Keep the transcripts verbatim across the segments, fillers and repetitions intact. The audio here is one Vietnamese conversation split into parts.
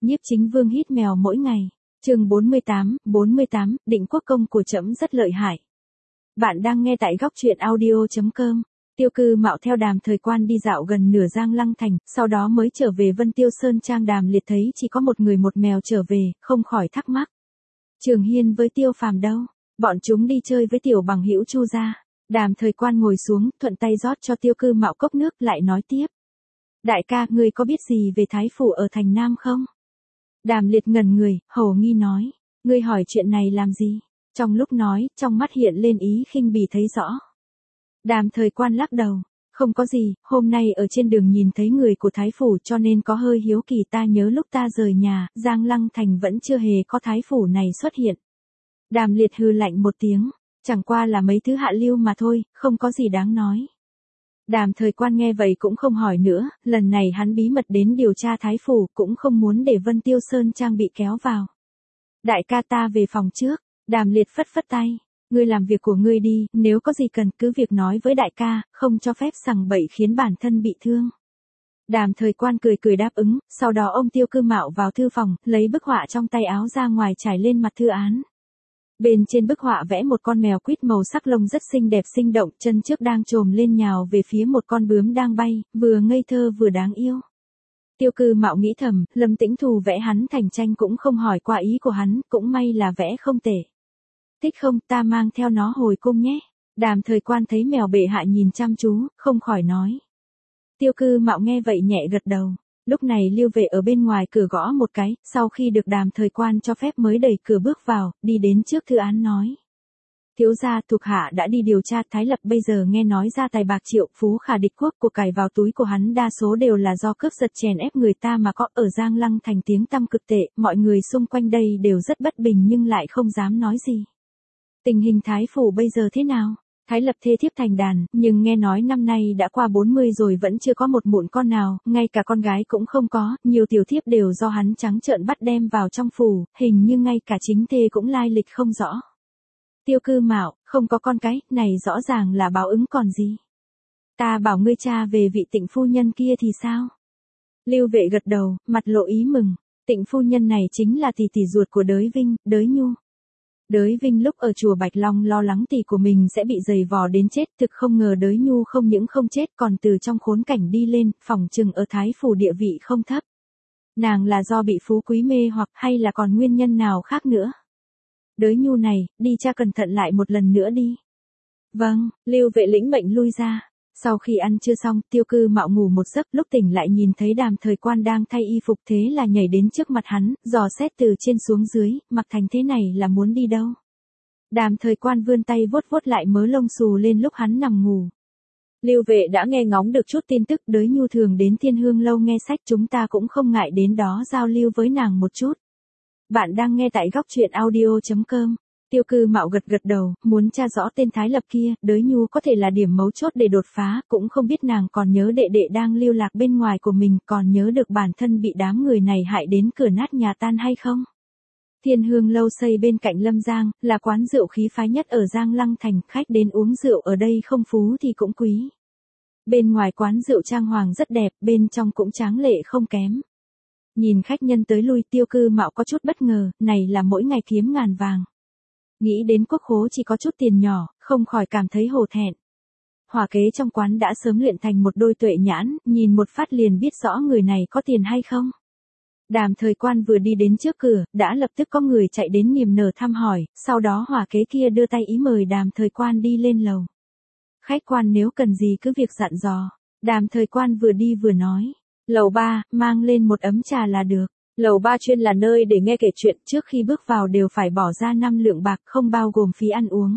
Nhiếp Chính Vương hít mèo mỗi ngày. Chương bốn mươi tám, bốn mươi tám, định quốc công của trẫm rất lợi hại. Bạn đang nghe tại góc truyện audio chấm com. Tiêu Cư Mạo theo Đàm Thời Quan đi dạo gần nửa Giang Lăng thành, sau đó mới trở về Vân Tiêu Sơn trang. Đàm Liệt thấy chỉ có một người một mèo trở về, không khỏi thắc mắc. Trường Hiên với Tiêu Phàm đâu? Bọn chúng đi chơi với tiểu bằng hữu Chu gia. Đàm Thời Quan ngồi xuống, thuận tay rót cho Tiêu Cư Mạo cốc nước, lại nói tiếp. Đại ca, ngươi có biết gì về thái phủ ở thành Nam không? Đàm Liệt ngẩn người, hồ nghi nói. Ngươi hỏi chuyện này làm gì? Trong lúc nói, trong mắt hiện lên ý khinh bỉ thấy rõ. Đàm Thời Quan lắc đầu. Không có gì, hôm nay ở trên đường nhìn thấy người của thái phủ cho nên có hơi hiếu kỳ. Ta nhớ lúc ta rời nhà, Giang Lăng thành vẫn chưa hề có thái phủ này xuất hiện. Đàm Liệt hừ lạnh một tiếng. Chẳng qua là mấy thứ hạ lưu mà thôi, không có gì đáng nói. Đàm Thời Quan nghe vậy cũng không hỏi nữa, lần này hắn bí mật đến điều tra thái phủ, cũng không muốn để Vân Tiêu Sơn trang bị kéo vào. Đại ca, ta về phòng trước. Đàm Liệt phất phất tay. Ngươi làm việc của ngươi đi, nếu có gì cần cứ việc nói với đại ca, không cho phép sằng bậy khiến bản thân bị thương. Đàm Thời Quan cười cười đáp ứng, sau đó ông Tiêu Cư Mạo vào thư phòng, lấy bức họa trong tay áo ra ngoài trải lên mặt thư án. Bên trên bức họa vẽ một con mèo quýt màu sắc lông rất xinh đẹp sinh động, chân trước đang chồm lên nhào về phía một con bướm đang bay, vừa ngây thơ vừa đáng yêu. Tiêu Cư Mạo nghĩ thầm, Lâm Tĩnh Thù vẽ hắn thành tranh cũng không hỏi qua ý của hắn, cũng may là vẽ không tệ. Thích không, ta mang theo nó hồi cung nhé. Đàm Thời Quan thấy mèo bệ hạ nhìn chăm chú, không khỏi nói. Tiêu Cư Mạo nghe vậy nhẹ gật đầu. Lúc này Lưu Vệ ở bên ngoài cửa gõ một cái, sau khi được Đàm Thời Quan cho phép mới đẩy cửa bước vào, đi đến trước thư án nói. Thiếu gia, thuộc hạ đã đi điều tra Thái Lập bây giờ nghe nói ra tài bạc triệu phú khả địch quốc, của cải vào túi của hắn đa số đều là do cướp giật chèn ép người ta mà có. Ở Giang Lăng thành tiếng tăm cực tệ, mọi người xung quanh đây đều rất bất bình nhưng lại không dám nói gì. Tình hình thái phủ bây giờ thế nào? Thái Lập thê thiếp thành đàn, nhưng nghe nói năm nay đã qua bốn mươi rồi vẫn chưa có một mụn con nào, ngay cả con gái cũng không có, nhiều tiểu thiếp đều do hắn trắng trợn bắt đem vào trong phủ, hình như ngay cả chính thê cũng lai lịch không rõ. Tiêu Cư Mạo, không có con cái, này rõ ràng là báo ứng còn gì. Ta bảo ngươi cha về vị Tịnh phu nhân kia thì sao? Lưu Vệ gật đầu, mặt lộ ý mừng. Tịnh phu nhân này chính là tỷ tỷ ruột của Đới Vinh, Đới Nhu. Đới Vinh lúc ở chùa Bạch Long lo lắng tỷ của mình sẽ bị giày vò đến chết, thực không ngờ Đới Nhu không những không chết còn từ trong khốn cảnh đi lên, phỏng chừng ở thái phủ địa vị không thấp. Nàng là do bị phú quý mê hoặc hay là còn nguyên nhân nào khác nữa? Đới Nhu này, đi cha cẩn thận lại một lần nữa đi. Vâng, Lưu Vệ lĩnh mệnh lui ra. Sau khi ăn trưa xong, Tiêu Cư Mạo ngủ một giấc, lúc tỉnh lại nhìn thấy Đàm Thời Quan đang thay y phục, thế là nhảy đến trước mặt hắn, dò xét từ trên xuống dưới, mặc thành thế này là muốn đi đâu. Đàm Thời Quan vươn tay vuốt vuốt lại mớ lông xù lên lúc hắn nằm ngủ. Lưu Vệ đã nghe ngóng được chút tin tức. Đới Nhu thường đến Thiên Hương lâu nghe sách, chúng ta cũng không ngại đến đó giao lưu với nàng một chút. Bạn đang nghe tại góc truyện audio chấm com. Tiêu Cư Mạo gật gật đầu, muốn tra rõ tên Thái Lập kia, Đới Nhu có thể là điểm mấu chốt để đột phá, cũng không biết nàng còn nhớ đệ đệ đang lưu lạc bên ngoài của mình, còn nhớ được bản thân bị đám người này hại đến cửa nát nhà tan hay không? Thiên Hương lâu xây bên cạnh Lâm Giang, là quán rượu khí phái nhất ở Giang Lăng thành, khách đến uống rượu ở đây không phú thì cũng quý. Bên ngoài quán rượu trang hoàng rất đẹp, bên trong cũng tráng lệ không kém. Nhìn khách nhân tới lui, Tiêu Cư Mạo có chút bất ngờ, này là mỗi ngày kiếm ngàn vàng. Nghĩ đến quốc khố chỉ có chút tiền nhỏ, không khỏi cảm thấy hổ thẹn. Hỏa kế trong quán đã sớm luyện thành một đôi tuệ nhãn, nhìn một phát liền biết rõ người này có tiền hay không. Đàm Thời Quan vừa đi đến trước cửa, đã lập tức có người chạy đến niềm nở thăm hỏi, sau đó hỏa kế kia đưa tay ý mời Đàm Thời Quan đi lên lầu. Khách quan nếu cần gì cứ việc dặn dò. Đàm Thời Quan vừa đi vừa nói. Lầu ba, mang lên một ấm trà là được. Lầu ba chuyên là nơi để nghe kể chuyện, trước khi bước vào đều phải bỏ ra năm lượng bạc, không bao gồm phí ăn uống.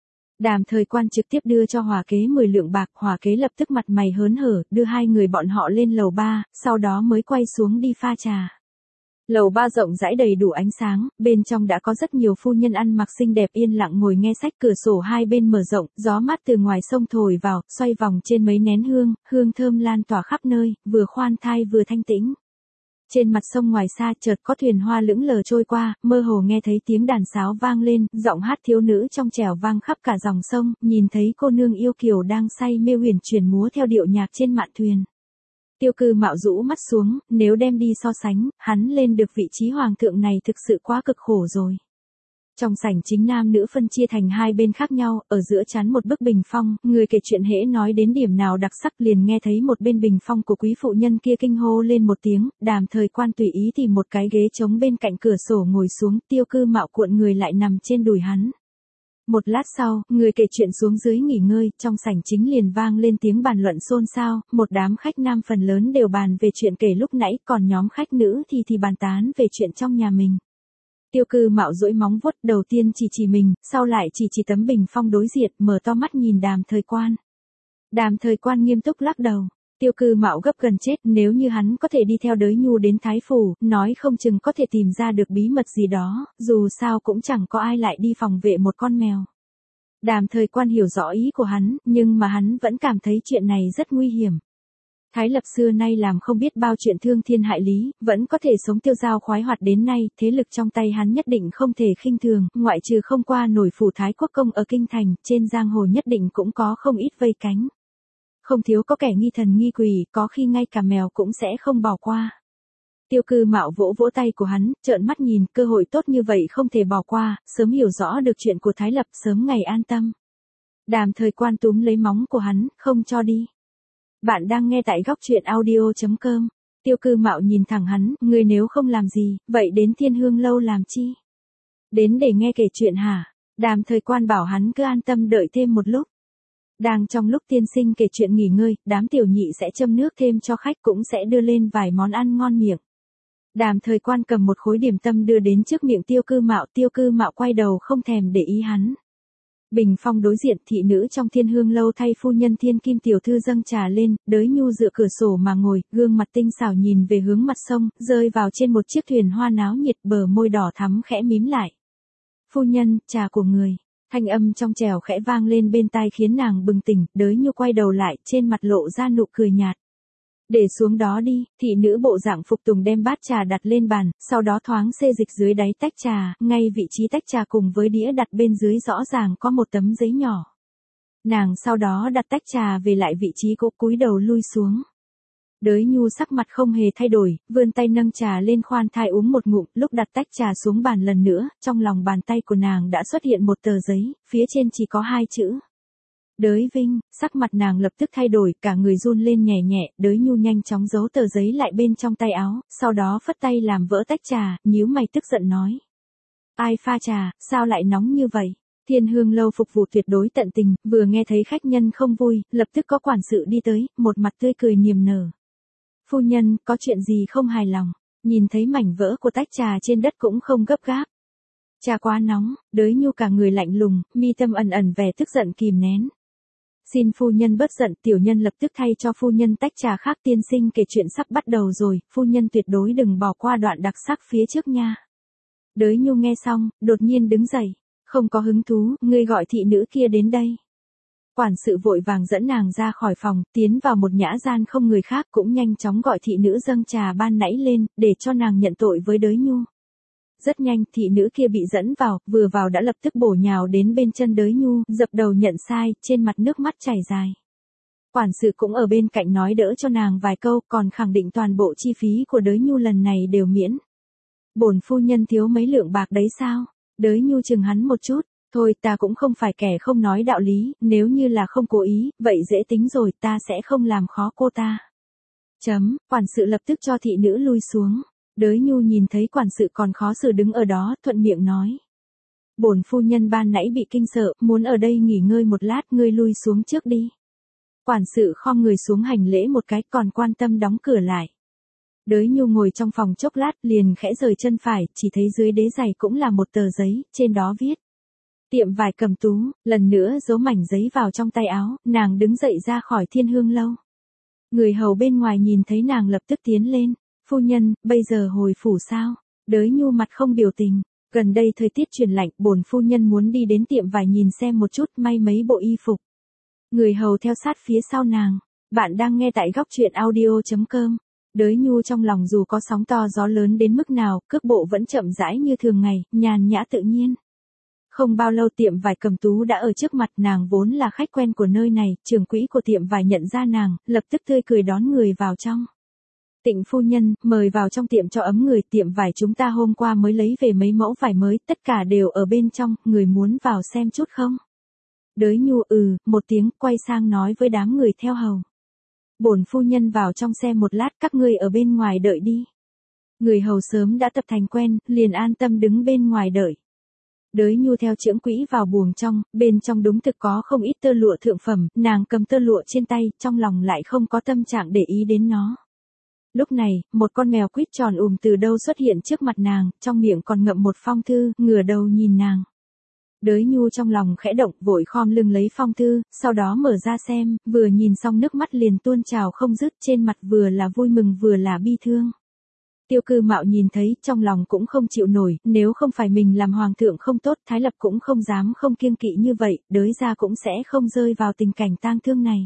Đàm Thời Quan trực tiếp đưa cho hỏa kế mười lượng bạc, hỏa kế lập tức mặt mày hớn hở, đưa hai người bọn họ lên lầu ba, sau đó mới quay xuống đi pha trà. Lầu ba rộng rãi đầy đủ ánh sáng, bên trong đã có rất nhiều phu nhân ăn mặc xinh đẹp yên lặng ngồi nghe sách, cửa sổ hai bên mở rộng, gió mát từ ngoài sông thổi vào, xoay vòng trên mấy nén hương, hương thơm lan tỏa khắp nơi, vừa khoan thai vừa thanh tĩnh. Trên mặt sông ngoài xa chợt có thuyền hoa lững lờ trôi qua, mơ hồ nghe thấy tiếng đàn sáo vang lên, giọng hát thiếu nữ trong trẻo vang khắp cả dòng sông, nhìn thấy cô nương yêu kiều đang say mê huyền chuyển múa theo điệu nhạc trên mạn thuyền. Tiêu Cư Mạo rũ mắt xuống, nếu đem đi so sánh, hắn lên được vị trí hoàng thượng này thực sự quá cực khổ rồi. Trong sảnh chính nam nữ phân chia thành hai bên khác nhau, ở giữa chắn một bức bình phong, người kể chuyện hễ nói đến điểm nào đặc sắc liền nghe thấy một bên bình phong của quý phụ nhân kia kinh hô lên một tiếng, Đàm Thời Quan tùy ý tìm một cái ghế trống bên cạnh cửa sổ ngồi xuống, Tiêu Cư Mạo cuộn người lại nằm trên đùi hắn. Một lát sau, người kể chuyện xuống dưới nghỉ ngơi, trong sảnh chính liền vang lên tiếng bàn luận xôn xao, một đám khách nam phần lớn đều bàn về chuyện kể lúc nãy, còn nhóm khách nữ thì thì bàn tán về chuyện trong nhà mình. Tiêu Cư Mạo duỗi móng vuốt, đầu tiên chỉ chỉ mình, sau lại chỉ chỉ tấm bình phong đối diện, mở to mắt nhìn Đàm Thời Quan. Đàm Thời Quan nghiêm túc lắc đầu. Tiêu Cư Mạo gấp gần chết, nếu như hắn có thể đi theo Đới Nhu đến Thái Phủ, nói không chừng có thể tìm ra được bí mật gì đó, dù sao cũng chẳng có ai lại đi phòng vệ một con mèo. Đàm Thời Quan hiểu rõ ý của hắn, nhưng mà hắn vẫn cảm thấy chuyện này rất nguy hiểm. Thái Lập xưa nay làm không biết bao chuyện thương thiên hại lý, vẫn có thể sống tiêu dao khoái hoạt đến nay, thế lực trong tay hắn nhất định không thể khinh thường, ngoại trừ không qua nổi phủ Thái Quốc công ở kinh thành, trên giang hồ nhất định cũng có không ít vây cánh. Không thiếu có kẻ nghi thần nghi quỷ, có khi ngay cả mèo cũng sẽ không bỏ qua. Tiêu Cư Mạo vỗ vỗ tay của hắn, trợn mắt nhìn, cơ hội tốt như vậy không thể bỏ qua, sớm hiểu rõ được chuyện của Thái Lập, sớm ngày an tâm. Đàm Thời Quan túm lấy móng của hắn, không cho đi. Bạn đang nghe tại góc truyện audio chấm com. Tiêu Cư Mạo nhìn thẳng hắn, ngươi nếu không làm gì, vậy đến Thiên Hương lâu làm chi? Đến để nghe kể chuyện hả? Đàm Thời Quan bảo hắn cứ an tâm đợi thêm một lúc. Đang trong lúc tiên sinh kể chuyện nghỉ ngơi, đám tiểu nhị sẽ châm nước thêm cho khách, cũng sẽ đưa lên vài món ăn ngon miệng. Đàm Thời Quan cầm một khối điểm tâm đưa đến trước miệng Tiêu Cư Mạo, Tiêu Cư Mạo quay đầu không thèm để ý hắn. Bình phong đối diện, thị nữ trong Thiên Hương lâu thay phu nhân Thiên Kim tiểu thư dâng trà lên, Đới Nhu dựa cửa sổ mà ngồi, gương mặt tinh xảo nhìn về hướng mặt sông, rơi vào trên một chiếc thuyền hoa náo nhiệt, bờ môi đỏ thắm khẽ mím lại. Phu nhân, trà của người. Thanh âm trong trẻo khẽ vang lên bên tai khiến nàng bừng tỉnh, Đới Nhu quay đầu lại, trên mặt lộ ra nụ cười nhạt. Để xuống đó đi, thị nữ bộ dạng phục tùng đem bát trà đặt lên bàn, sau đó thoáng xê dịch dưới đáy tách trà, ngay vị trí tách trà cùng với đĩa đặt bên dưới rõ ràng có một tấm giấy nhỏ. Nàng sau đó đặt tách trà về lại vị trí cũ, cúi đầu lui xuống. Đới Nhu sắc mặt không hề thay đổi, vươn tay nâng trà lên khoan thai uống một ngụm, lúc đặt tách trà xuống bàn lần nữa, trong lòng bàn tay của nàng đã xuất hiện một tờ giấy, phía trên chỉ có hai chữ. Đới Vinh, sắc mặt nàng lập tức thay đổi, cả người run lên nhẹ nhẹ, Đới Nhu nhanh chóng giấu tờ giấy lại bên trong tay áo, sau đó phất tay làm vỡ tách trà, nhíu mày tức giận nói. Ai pha trà, sao lại nóng như vậy? Thiên Hương lâu phục vụ tuyệt đối tận tình, vừa nghe thấy khách nhân không vui, lập tức có quản sự đi tới, một mặt tươi cười niềm nở. Phu nhân, có chuyện gì không hài lòng? Nhìn thấy mảnh vỡ của tách trà trên đất cũng không gấp gáp. Trà quá nóng, Đới Nhu cả người lạnh lùng, mi tâm ẩn ẩn vẻ tức giận kìm nén. Xin phu nhân bớt giận, tiểu nhân lập tức thay cho phu nhân tách trà khác, tiên sinh kể chuyện sắp bắt đầu rồi, phu nhân tuyệt đối đừng bỏ qua đoạn đặc sắc phía trước nha. Đới Nhu nghe xong, đột nhiên đứng dậy, không có hứng thú, ngươi gọi thị nữ kia đến đây. Quản sự vội vàng dẫn nàng ra khỏi phòng, tiến vào một nhã gian không người khác, cũng nhanh chóng gọi thị nữ dâng trà ban nãy lên, để cho nàng nhận tội với Đới Nhu. Rất nhanh, thị nữ kia bị dẫn vào, vừa vào đã lập tức bổ nhào đến bên chân Đới Nhu, dập đầu nhận sai, trên mặt nước mắt chảy dài. Quản sự cũng ở bên cạnh nói đỡ cho nàng vài câu, còn khẳng định toàn bộ chi phí của Đới Nhu lần này đều miễn. Bổn phu nhân thiếu mấy lượng bạc đấy sao? Đới Nhu chừng hắn một chút, thôi ta cũng không phải kẻ không nói đạo lý, nếu như là không cố ý, vậy dễ tính rồi, ta sẽ không làm khó cô ta. Chấm, quản sự lập tức cho thị nữ lui xuống. Đới Nhu nhìn thấy quản sự còn khó xử đứng ở đó, thuận miệng nói. Bổn phu nhân ban nãy bị kinh sợ, muốn ở đây nghỉ ngơi một lát, ngươi lui xuống trước đi. Quản sự khom người xuống hành lễ một cái, còn quan tâm đóng cửa lại. Đới Nhu ngồi trong phòng chốc lát, liền khẽ rời chân phải, chỉ thấy dưới đế giày cũng là một tờ giấy, trên đó viết. Tiệm vải Cầm Tú, lần nữa giấu mảnh giấy vào trong tay áo, nàng đứng dậy ra khỏi Thiên Hương lâu. Người hầu bên ngoài nhìn thấy nàng lập tức tiến lên. Phu nhân, bây giờ hồi phủ sao? Đới Nhu mặt không biểu tình. Gần đây thời tiết chuyển lạnh, bổn phu nhân muốn đi đến tiệm vải nhìn xem một chút, may mấy bộ y phục. Người hầu theo sát phía sau nàng. Bạn đang nghe tại góc truyện audio chấm com. Đới Nhu trong lòng dù có sóng to gió lớn đến mức nào, cước bộ vẫn chậm rãi như thường ngày, nhàn nhã tự nhiên. Không bao lâu tiệm vải Cầm Tú đã ở trước mặt, nàng vốn là khách quen của nơi này, trưởng quỹ của tiệm vải nhận ra nàng, lập tức tươi cười đón người vào trong. Tịnh phu nhân, mời vào trong tiệm cho ấm người, tiệm vải chúng ta hôm qua mới lấy về mấy mẫu vải mới, tất cả đều ở bên trong, người muốn vào xem chút không? Đới Nhu ừ, một tiếng, quay sang nói với đám người theo hầu. Bổn phu nhân vào trong xe một lát, các ngươi ở bên ngoài đợi đi. Người hầu sớm đã tập thành quen, liền an tâm đứng bên ngoài đợi. Đới Nhu theo trưởng quỹ vào buồng trong, bên trong đúng thực có không ít tơ lụa thượng phẩm, nàng cầm tơ lụa trên tay, trong lòng lại không có tâm trạng để ý đến nó. Lúc này, một con mèo quýt tròn ùm từ đâu xuất hiện trước mặt nàng, trong miệng còn ngậm một phong thư, ngửa đầu nhìn nàng. Đới Nhu trong lòng khẽ động, vội khom lưng lấy phong thư, sau đó mở ra xem, vừa nhìn xong nước mắt liền tuôn trào không dứt, trên mặt vừa là vui mừng vừa là bi thương. Tiêu Cư Mạo nhìn thấy, trong lòng cũng không chịu nổi, nếu không phải mình làm hoàng thượng không tốt, Thái Lập cũng không dám không kiêng kỵ như vậy, Đới gia cũng sẽ không rơi vào tình cảnh tang thương này.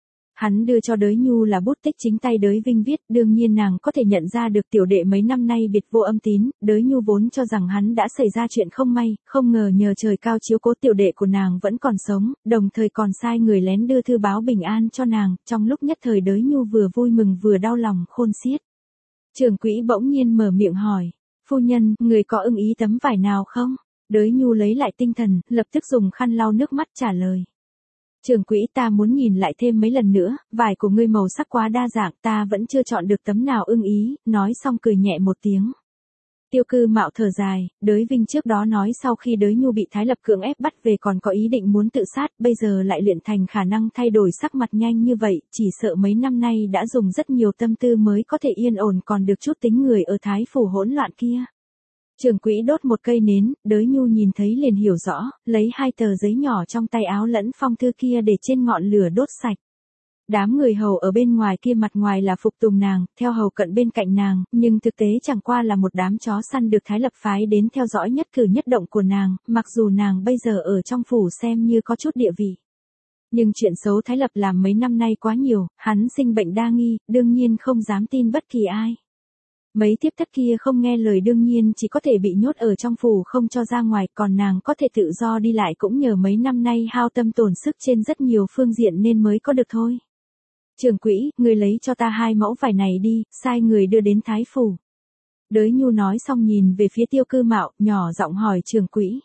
Hắn đưa cho Đới Nhu là bút tích chính tay Đới Vinh viết, đương nhiên nàng có thể nhận ra được tiểu đệ mấy năm nay biệt vô âm tín, Đới Nhu vốn cho rằng hắn đã xảy ra chuyện không may, không ngờ nhờ trời cao chiếu cố tiểu đệ của nàng vẫn còn sống, đồng thời còn sai người lén đưa thư báo bình an cho nàng, trong lúc nhất thời Đới Nhu vừa vui mừng vừa đau lòng khôn xiết. Trưởng quỹ bỗng nhiên mở miệng hỏi, phu nhân, người có ưng ý tấm vải nào không? Đới Nhu lấy lại tinh thần, lập tức dùng khăn lau nước mắt trả lời. Trưởng quỹ, ta muốn nhìn lại thêm mấy lần nữa, vải của ngươi màu sắc quá đa dạng, ta vẫn chưa chọn được tấm nào ưng ý, nói xong cười nhẹ một tiếng. Tiêu Cư Mạo thở dài, Đới Vinh trước đó nói sau khi Đới Nhu bị Thái Lập cưỡng ép bắt về còn có ý định muốn tự sát, bây giờ lại luyện thành khả năng thay đổi sắc mặt nhanh như vậy, chỉ sợ mấy năm nay đã dùng rất nhiều tâm tư mới có thể yên ổn còn được chút tính người ở Thái Phủ hỗn loạn kia. Trưởng quỹ đốt một cây nến, Đới Nhu nhìn thấy liền hiểu rõ, lấy hai tờ giấy nhỏ trong tay áo lẫn phong thư kia để trên ngọn lửa đốt sạch. Đám người hầu ở bên ngoài kia mặt ngoài là phục tùng nàng, theo hầu cận bên cạnh nàng, nhưng thực tế chẳng qua là một đám chó săn được Thái Lập phái đến theo dõi nhất cử nhất động của nàng, mặc dù nàng bây giờ ở trong phủ xem như có chút địa vị. Nhưng chuyện xấu Thái Lập làm mấy năm nay quá nhiều, hắn sinh bệnh đa nghi, đương nhiên không dám tin bất kỳ ai. Mấy tiếp thất kia không nghe lời đương nhiên chỉ có thể bị nhốt ở trong phủ không cho ra ngoài, còn nàng có thể tự do đi lại cũng nhờ mấy năm nay hao tâm tổn sức trên rất nhiều phương diện nên mới có được thôi. Trưởng quỹ, người lấy cho ta hai mẫu vải này đi, sai người đưa đến Thái Phủ. Đới Nhu nói xong nhìn về phía Tiêu Cư Mạo, nhỏ giọng hỏi trưởng quỹ.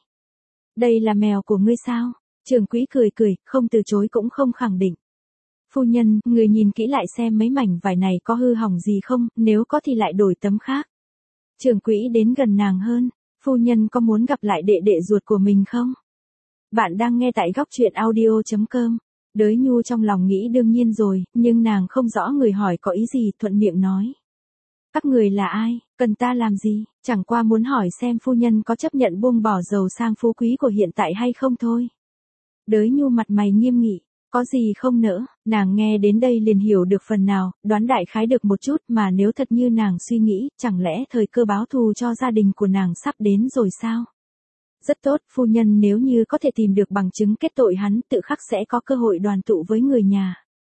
Đây là mèo của ngươi sao? Trưởng quỹ cười cười, không từ chối cũng không khẳng định. Phu nhân, người nhìn kỹ lại xem mấy mảnh vải này có hư hỏng gì không, nếu có thì lại đổi tấm khác. Trưởng quỹ đến gần nàng hơn, phu nhân có muốn gặp lại đệ đệ ruột của mình không? Bạn đang nghe tại góc truyện audio chấm com. Đới Nhu trong lòng nghĩ đương nhiên rồi, nhưng nàng không rõ người hỏi có ý gì, thuận miệng nói. Các người là ai, cần ta làm gì, chẳng qua muốn hỏi xem phu nhân có chấp nhận buông bỏ giàu sang phú quý của hiện tại hay không thôi. Đới Nhu mặt mày nghiêm nghị, có gì không nỡ, nàng nghe đến đây liền hiểu được phần nào, đoán đại khái được một chút mà nếu thật như nàng suy nghĩ, chẳng lẽ thời cơ báo thù cho gia đình của nàng sắp đến rồi sao? Rất tốt, phu nhân nếu như có thể tìm được bằng chứng kết tội hắn, tự khắc sẽ có cơ hội đoàn tụ với người nhà.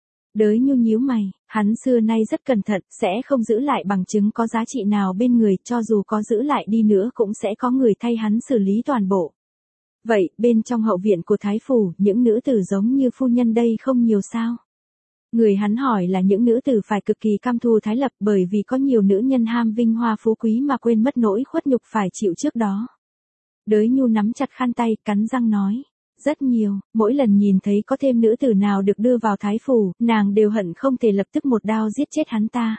Đới Nhu nhíu mày, hắn xưa nay rất cẩn thận, sẽ không giữ lại bằng chứng có giá trị nào bên người, cho dù có giữ lại đi nữa cũng sẽ có người thay hắn xử lý toàn bộ. Vậy, bên trong hậu viện của Thái Phủ, những nữ tử giống như phu nhân đây không nhiều sao? Người hắn hỏi là những nữ tử phải cực kỳ căm thù Thái Lập bởi vì có nhiều nữ nhân ham vinh hoa phú quý mà quên mất nỗi khuất nhục phải chịu trước đó. Đới Nhu nắm chặt khăn tay, cắn răng nói. Rất nhiều, mỗi lần nhìn thấy có thêm nữ tử nào được đưa vào Thái Phủ, nàng đều hận không thể lập tức một đao giết chết hắn ta.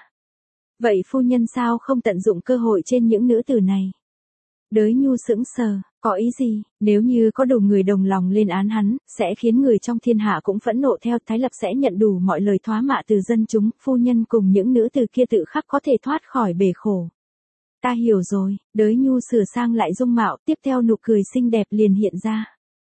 Vậy phu nhân sao không tận dụng cơ hội trên những nữ tử này? Đới Nhu sững sờ, có ý gì, nếu như có đủ người đồng lòng lên án hắn, sẽ khiến người trong thiên hạ cũng phẫn nộ theo, Thái Lập sẽ nhận đủ mọi lời thoá mạ từ dân chúng, phu nhân cùng những nữ tử kia tự khắc có thể thoát khỏi bể khổ. Ta hiểu rồi, Đới Nhu sửa sang lại dung mạo, tiếp theo nụ cười xinh đẹp liền hiện ra.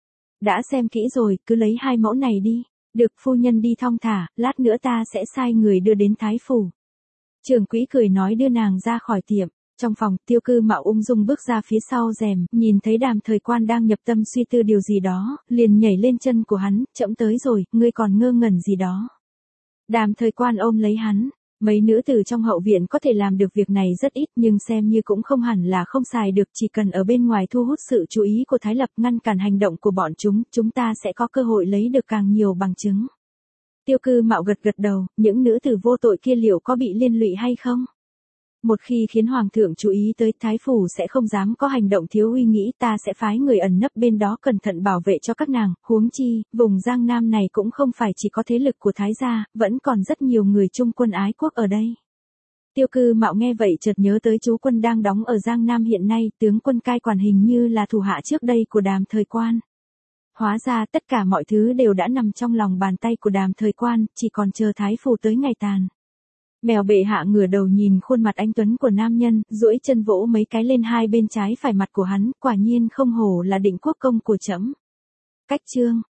Đã xem kỹ rồi, cứ lấy hai mẫu này đi. Được, phu nhân đi thong thả, lát nữa ta sẽ sai người đưa đến Thái Phủ. Trưởng quỹ cười nói đưa nàng ra khỏi tiệm. Trong phòng, Tiêu Cư Mạo ung dung bước ra phía sau rèm, nhìn thấy Đàm Thời Quan đang nhập tâm suy tư điều gì đó, liền nhảy lên chân của hắn, chậm tới rồi, ngươi còn ngơ ngẩn gì đó. Đàm Thời Quan ôm lấy hắn, Mấy nữ tử trong hậu viện có thể làm được việc này rất ít nhưng xem như cũng không hẳn là không xài được, chỉ cần ở bên ngoài thu hút sự chú ý của Thái Lập, ngăn cản hành động của bọn chúng, chúng ta sẽ có cơ hội lấy được càng nhiều bằng chứng. Tiêu Cư Mạo gật gật đầu, những nữ tử vô tội kia liệu có bị liên lụy hay không? Một khi khiến Hoàng thượng chú ý tới, Thái Phủ sẽ không dám có hành động thiếu uy nghĩ, ta sẽ phái người ẩn nấp bên đó cẩn thận bảo vệ cho các nàng, huống chi, vùng Giang Nam này cũng không phải chỉ có thế lực của Thái gia, vẫn còn rất nhiều người trung quân ái quốc ở đây. Tiêu Cư Mạo nghe vậy chợt nhớ tới chú quân đang đóng ở Giang Nam hiện nay, tướng quân cai quản hình như là thủ hạ trước đây của Đàm Thời Quan. Hóa ra tất cả mọi thứ đều đã nằm trong lòng bàn tay của Đàm Thời Quan, chỉ còn chờ Thái Phủ tới ngày tàn. Mèo bệ hạ ngửa đầu nhìn khuôn mặt anh tuấn của nam nhân, duỗi chân vỗ mấy cái lên hai bên trái phải mặt của hắn, quả nhiên không hổ là Định Quốc công của trẫm. Cách chương